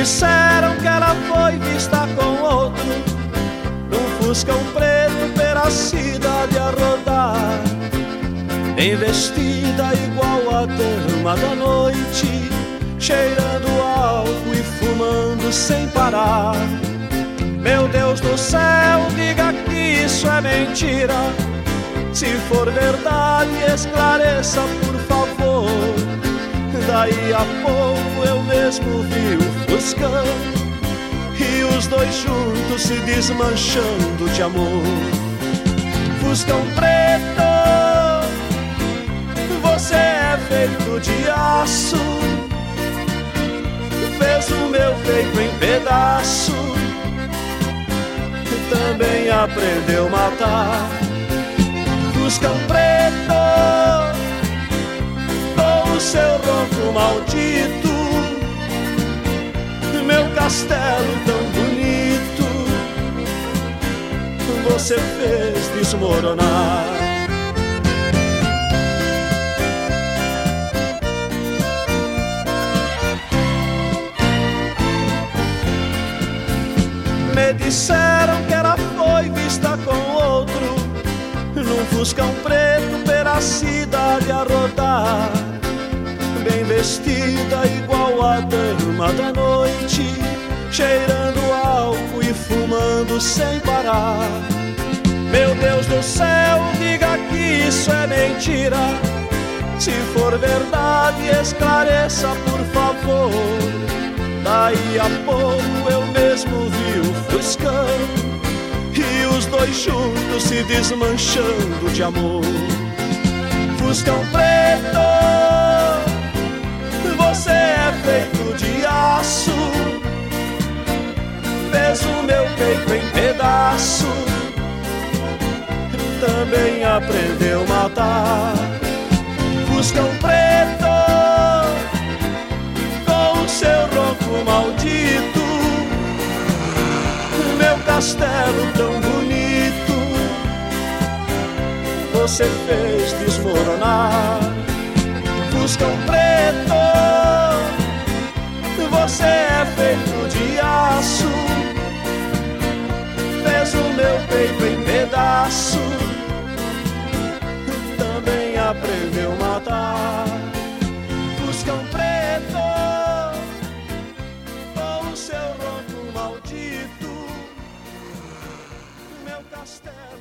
disseram que ela foi vista com outro, num fuscão preto pela cidade a rodar, bem vestida igual a dama da noite, cheirando álcool e fumando sem parar. Meu Deus do céu, diga que isso é mentira. Se for verdade, esclareça, por favor. Daí a pouco eu mesmo vi o fuscão e os dois juntos se desmanchando de amor. Fuscão preto, você é feito de aço, fez o meu peito em pedaço, também aprendeu a matar. Fuscão preto, com o seu ronco maldito, meu castelo tão bonito, você fez desmoronar. Me disseram que ela foi vista com outro, num fuscão preto pela cidade a rodar, bem vestida igual a dama da noite, cheirando álcool e fumando sem parar. Meu Deus do céu, diga que isso é mentira. Se for verdade, esclareça, por favor. Daí a pouco eu mesmo vi o fuscão e os dois juntos se desmanchando de amor. Fuscão preto, você é feito de aço, fez o meu peito em pedaço, também aprendeu a matar. Fuscão preto, com o seu ronco maldito, meu castelo tão bonito, você fez desmoronar. Fuscão preto, você é feito de aço, fez o meu peito em pedaço, também aprendeu a matar. Fuscão preto, com o seu ronco maldito, meu castelo